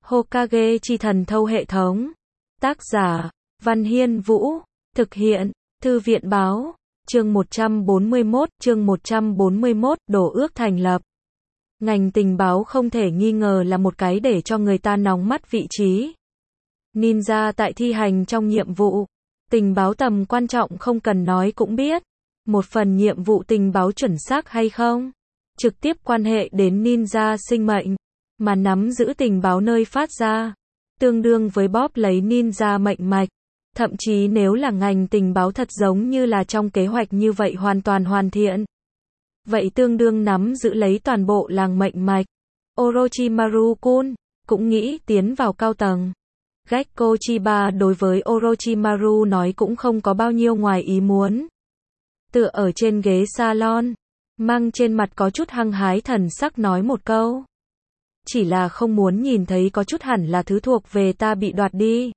Hokage chi thần thâu hệ thống. Tác giả, Văn Hiên Vũ. Thực hiện, Thư viện Báo. Chương 141, Đổ ước thành lập. Ngành tình báo không thể nghi ngờ là một cái để cho người ta nóng mắt vị trí. Ninja tại thi hành trong nhiệm vụ. Tình báo tầm quan trọng không cần nói cũng biết. Một phần nhiệm vụ tình báo chuẩn xác hay không, trực tiếp quan hệ đến ninja sinh mệnh, mà nắm giữ tình báo nơi phát ra, tương đương với bóp lấy ninja mệnh mạch. Thậm chí nếu là ngành tình báo thật giống như là trong kế hoạch như vậy hoàn toàn hoàn thiện, vậy tương đương nắm giữ lấy toàn bộ làng mệnh mạch. Orochimaru-kun cũng nghĩ tiến vào cao tầng. Gekko Chiba đối với Orochimaru nói cũng không có bao nhiêu ngoài ý muốn. Tựa ở trên ghế salon, mang trên mặt có chút hăng hái thần sắc nói một câu. Chỉ là không muốn nhìn thấy có chút hẳn là thứ thuộc về ta bị đoạt đi.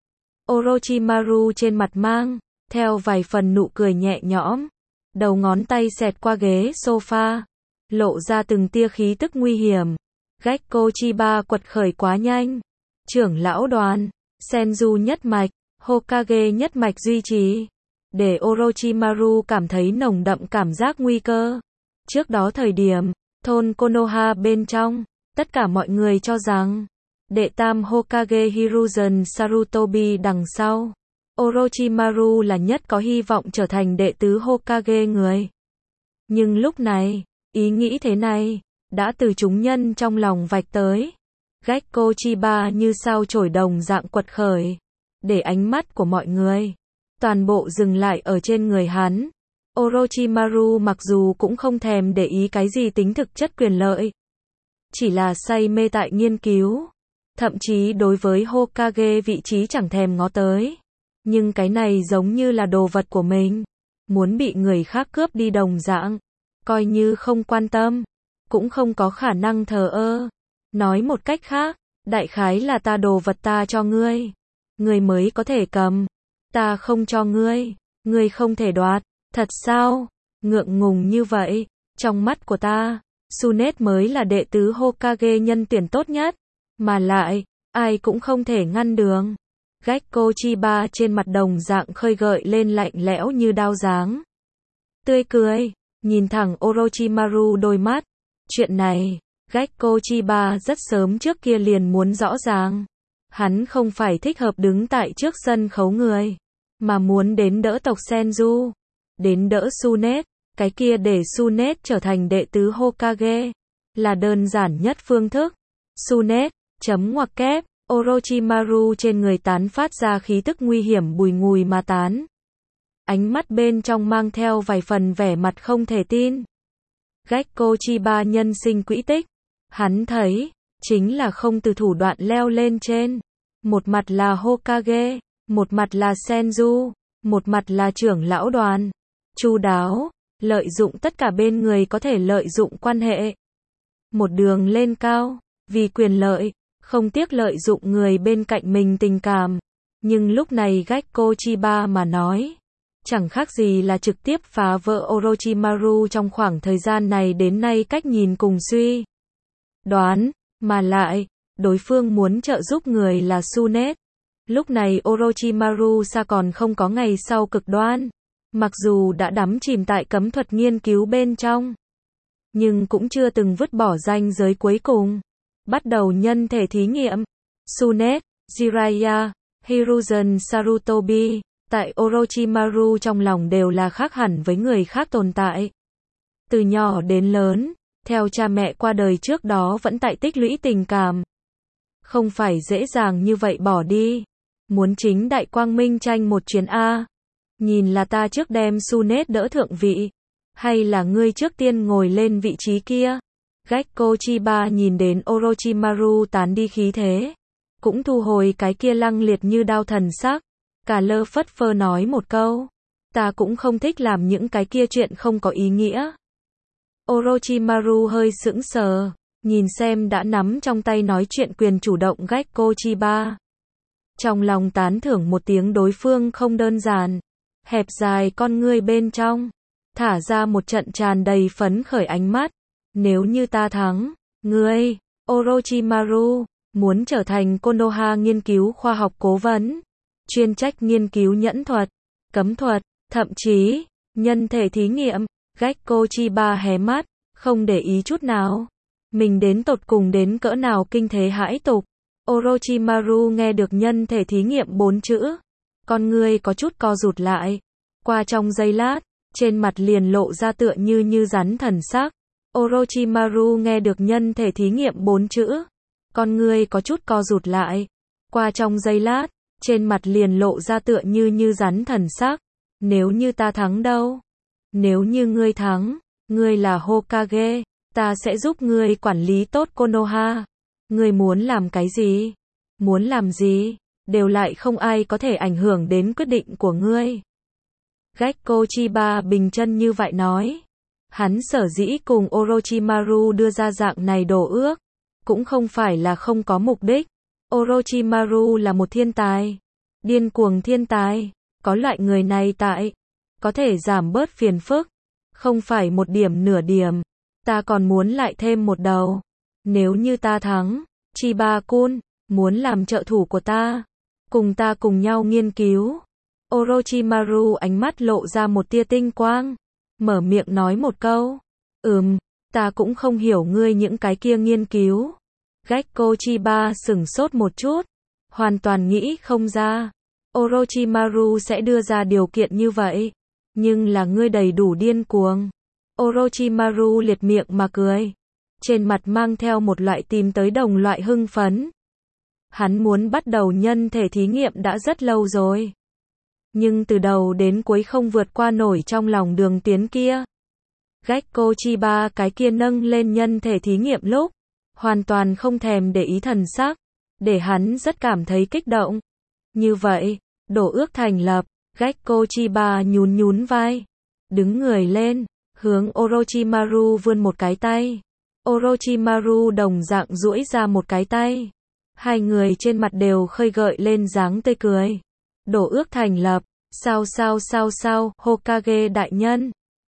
Orochimaru trên mặt mang theo vài phần nụ cười nhẹ nhõm, đầu ngón tay xẹt qua ghế sofa, lộ ra từng tia khí tức nguy hiểm. Gekko Chiba quật khởi quá nhanh. Trưởng lão đoàn, Senju nhất mạch, Hokage nhất mạch duy trì, để Orochimaru cảm thấy nồng đậm cảm giác nguy cơ. Trước đó thời điểm, thôn Konoha bên trong, tất cả mọi người cho rằng, đệ tam Hokage Hiruzen Sarutobi đằng sau, Orochimaru là nhất có hy vọng trở thành đệ tứ Hokage người. Nhưng lúc này, ý nghĩ thế này, đã từ chúng nhân trong lòng vạch tới. Gekko Chiba như sao chổi đồng dạng quật khởi, để ánh mắt của mọi người toàn bộ dừng lại ở trên người hắn. Orochimaru mặc dù cũng không thèm để ý cái gì tính thực chất quyền lợi, chỉ là say mê tại nghiên cứu, thậm chí đối với Hokage vị trí chẳng thèm ngó tới. Nhưng cái này giống như là đồ vật của mình, muốn bị người khác cướp đi đồng dạng, coi như không quan tâm, cũng không có khả năng thờ ơ. Nói một cách khác, đại khái là ta đồ vật ta cho ngươi, ngươi mới có thể cầm, ta không cho ngươi, ngươi không thể đoạt. Thật sao? Ngượng ngùng như vậy, trong mắt của ta, Tsunade mới là đệ tứ Hokage nhân tuyển tốt nhất, mà lại, ai cũng không thể ngăn đường. Gekko Chiba trên mặt đồng dạng khơi gợi lên lạnh lẽo như đao giáng. Tươi cười, nhìn thẳng Orochimaru đôi mắt. Chuyện này, Gekko Chiba rất sớm trước kia liền muốn rõ ràng. Hắn không phải thích hợp đứng tại trước sân khấu người, mà muốn đến đỡ tộc Senju, đến đỡ Tsunade. Cái kia để Tsunade trở thành đệ tứ Hokage, là đơn giản nhất phương thức. Tsunade, chấm ngoặc kép, Orochimaru trên người tán phát ra khí tức nguy hiểm bùi ngùi mà tán. Ánh mắt bên trong mang theo vài phần vẻ mặt không thể tin. Gekko Chiba nhân sinh quỹ tích, hắn thấy, chính là không từ thủ đoạn leo lên trên. Một mặt là Hokage, một mặt là Senju, một mặt là trưởng lão đoàn. Chu đáo, lợi dụng tất cả bên người có thể lợi dụng quan hệ. Một đường lên cao, vì quyền lợi, không tiếc lợi dụng người bên cạnh mình tình cảm. Nhưng lúc này Gekko Chiba mà nói, chẳng khác gì là trực tiếp phá vỡ Orochimaru trong khoảng thời gian này đến nay cách nhìn cùng suy đoán, mà lại, đối phương muốn trợ giúp người là Tsunade. Lúc này Orochimaru sao còn không có ngày sau cực đoan, mặc dù đã đắm chìm tại cấm thuật nghiên cứu bên trong, nhưng cũng chưa từng vứt bỏ ranh giới cuối cùng, bắt đầu nhân thể thí nghiệm. Tsunade, Jiraiya, Hiruzen Sarutobi, tại Orochimaru trong lòng đều là khác hẳn với người khác tồn tại. Từ nhỏ đến lớn, theo cha mẹ qua đời trước đó vẫn tại tích lũy tình cảm. Không phải dễ dàng như vậy bỏ đi. Muốn chính đại quang minh tranh một chuyến A. Nhìn là ta trước đem Tsunade đỡ thượng vị, hay là ngươi trước tiên ngồi lên vị trí kia? Gekko Chiba nhìn đến Orochimaru tán đi khí thế, cũng thu hồi cái kia lăng liệt như đao thần sắc, cả lơ phất phơ nói một câu, ta cũng không thích làm những cái kia chuyện không có ý nghĩa. Orochimaru hơi sững sờ, nhìn xem đã nắm trong tay nói chuyện quyền chủ động Gekko Chiba. Trong lòng tán thưởng một tiếng đối phương không đơn giản, hẹp dài con ngươi bên trong, thả ra một trận tràn đầy phấn khởi ánh mắt. Nếu như ta thắng, ngươi, Orochimaru, muốn trở thành Konoha nghiên cứu khoa học cố vấn, chuyên trách nghiên cứu nhẫn thuật, cấm thuật, thậm chí, nhân thể thí nghiệm. Gekko Chiba hé mắt, không để ý chút nào. Mình đến tột cùng đến cỡ nào kinh thế hãi tục. Orochimaru nghe được nhân thể thí nghiệm 4 chữ. Con người có chút co rụt lại. Qua trong giây lát, trên mặt liền lộ ra tựa như rắn thần sắc. Orochimaru nghe được nhân thể thí nghiệm 4 chữ. Con người có chút co rụt lại. Qua trong giây lát, trên mặt liền lộ ra tựa như rắn thần sắc. Nếu như ta thắng đâu? Nếu như ngươi thắng, ngươi là Hokage, ta sẽ giúp ngươi quản lý tốt Konoha. Ngươi muốn làm cái gì? Muốn làm gì? Đều lại không ai có thể ảnh hưởng đến quyết định của ngươi. Gekko Chiba bình chân như vậy nói. Hắn sở dĩ cùng Orochimaru đưa ra dạng này đồ ước, cũng không phải là không có mục đích. Orochimaru là một thiên tài, điên cuồng thiên tài, có loại người này tại, có thể giảm bớt phiền phức, không phải một điểm nửa điểm. Ta còn muốn lại thêm một đầu. Nếu như ta thắng, Chiba-kun, muốn làm trợ thủ của ta, cùng ta cùng nhau nghiên cứu. Orochimaru ánh mắt lộ ra một tia tinh quang, mở miệng nói một câu. Ta cũng không hiểu ngươi những cái kia nghiên cứu. Gekko Chiba sửng sốt một chút, hoàn toàn nghĩ không ra. Orochimaru sẽ đưa ra điều kiện như vậy, nhưng là ngươi đầy đủ điên cuồng. Orochimaru liệt miệng mà cười, trên mặt mang theo một loại tìm tới đồng loại hưng phấn. Hắn muốn bắt đầu nhân thể thí nghiệm đã rất lâu rồi, nhưng từ đầu đến cuối không vượt qua nổi trong lòng đường tuyến kia. Gekko Chiba cái kia nâng lên nhân thể thí nghiệm lúc, hoàn toàn không thèm để ý thần sắc, để hắn rất cảm thấy kích động. Như vậy, đổ ước thành lập. Gekko Chiba nhún vai, đứng người lên, hướng Orochimaru vươn một cái tay. Orochimaru đồng dạng duỗi ra một cái tay. Hai người trên mặt đều khơi gợi lên dáng tươi cười. Đổ ước thành lập. Sao, Hokage đại nhân.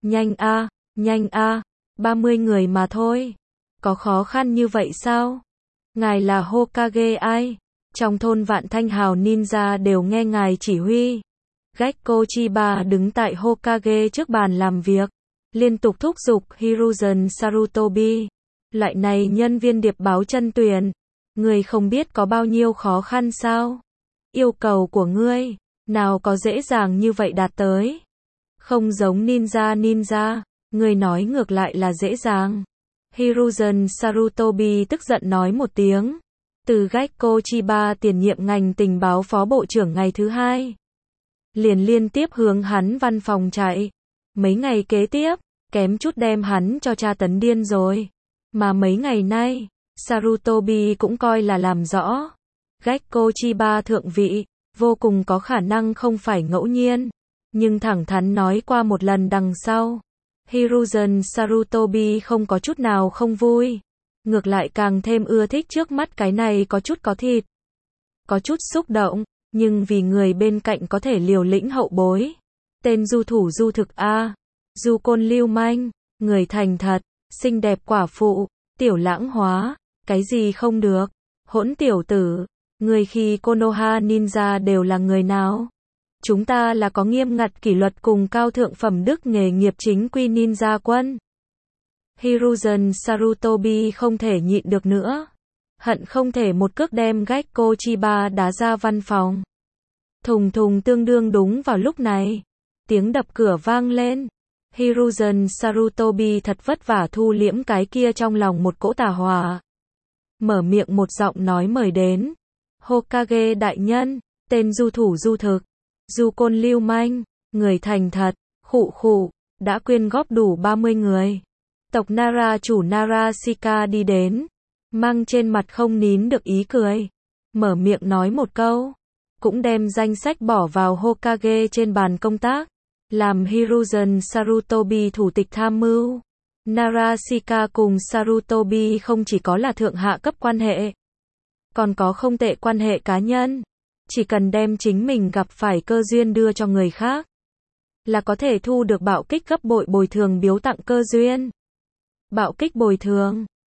Nhanh a, 30 người mà thôi. Có khó khăn như vậy sao? Ngài là Hokage ai? Trong thôn Vạn Thanh Hào ninja đều nghe ngài chỉ huy. Gekko Chiba đứng tại Hokage trước bàn làm việc, liên tục thúc giục Hiruzen Sarutobi. Loại này nhân viên điệp báo chân tuyển, người không biết có bao nhiêu khó khăn sao? Yêu cầu của ngươi, nào có dễ dàng như vậy đạt tới? Không giống ninja, người nói ngược lại là dễ dàng. Hiruzen Sarutobi tức giận nói một tiếng. Từ Gekko Chiba tiền nhiệm ngành tình báo phó bộ trưởng ngày thứ 2. Liền liên tiếp hướng hắn văn phòng chạy. Mấy ngày kế tiếp, kém chút đem hắn cho tra tấn điên rồi. Mà mấy ngày nay, Sarutobi cũng coi là làm rõ. Gekko Chiba thượng vị, vô cùng có khả năng không phải ngẫu nhiên. Nhưng thẳng thắn nói qua một lần đằng sau. Hiruzen Sarutobi không có chút nào không vui. Ngược lại càng thêm ưa thích trước mắt cái này có chút có thịt. Có chút xúc động, nhưng vì người bên cạnh có thể liều lĩnh hậu bối. Tên du thủ du thực A. Du côn lưu manh, người thành thật, xinh đẹp quả phụ, tiểu lãng hóa, cái gì không được. Hỗn tiểu tử, người khi Konoha ninja đều là người nào? Chúng ta là có nghiêm ngặt kỷ luật cùng cao thượng phẩm đức nghề nghiệp chính quy ninja quân. Hiruzen Sarutobi không thể nhịn được nữa. Hận không thể một cước đem Gekko Chiba đá ra văn phòng. Thùng tương đương đúng vào lúc này. Tiếng đập cửa vang lên. Hiruzen Sarutobi thật vất vả thu liễm cái kia trong lòng một cỗ tà hỏa. Mở miệng một giọng nói mời đến. Hokage đại nhân, tên du thủ du thực, du côn lưu manh, người thành thật, khụ, đã quyên góp đủ 30 người. Tộc Nara chủ Narashika đi đến, mang trên mặt không nín được ý cười. Mở miệng nói một câu, cũng đem danh sách bỏ vào Hokage trên bàn công tác, làm Hiruzen Sarutobi thủ tịch tham mưu. Narashika cùng Sarutobi không chỉ có là thượng hạ cấp quan hệ, còn có không tệ quan hệ cá nhân. Chỉ cần đem chính mình gặp phải cơ duyên đưa cho người khác, là có thể thu được bạo kích gấp bội bồi thường biếu tặng cơ duyên. Bạo kích bồi thường,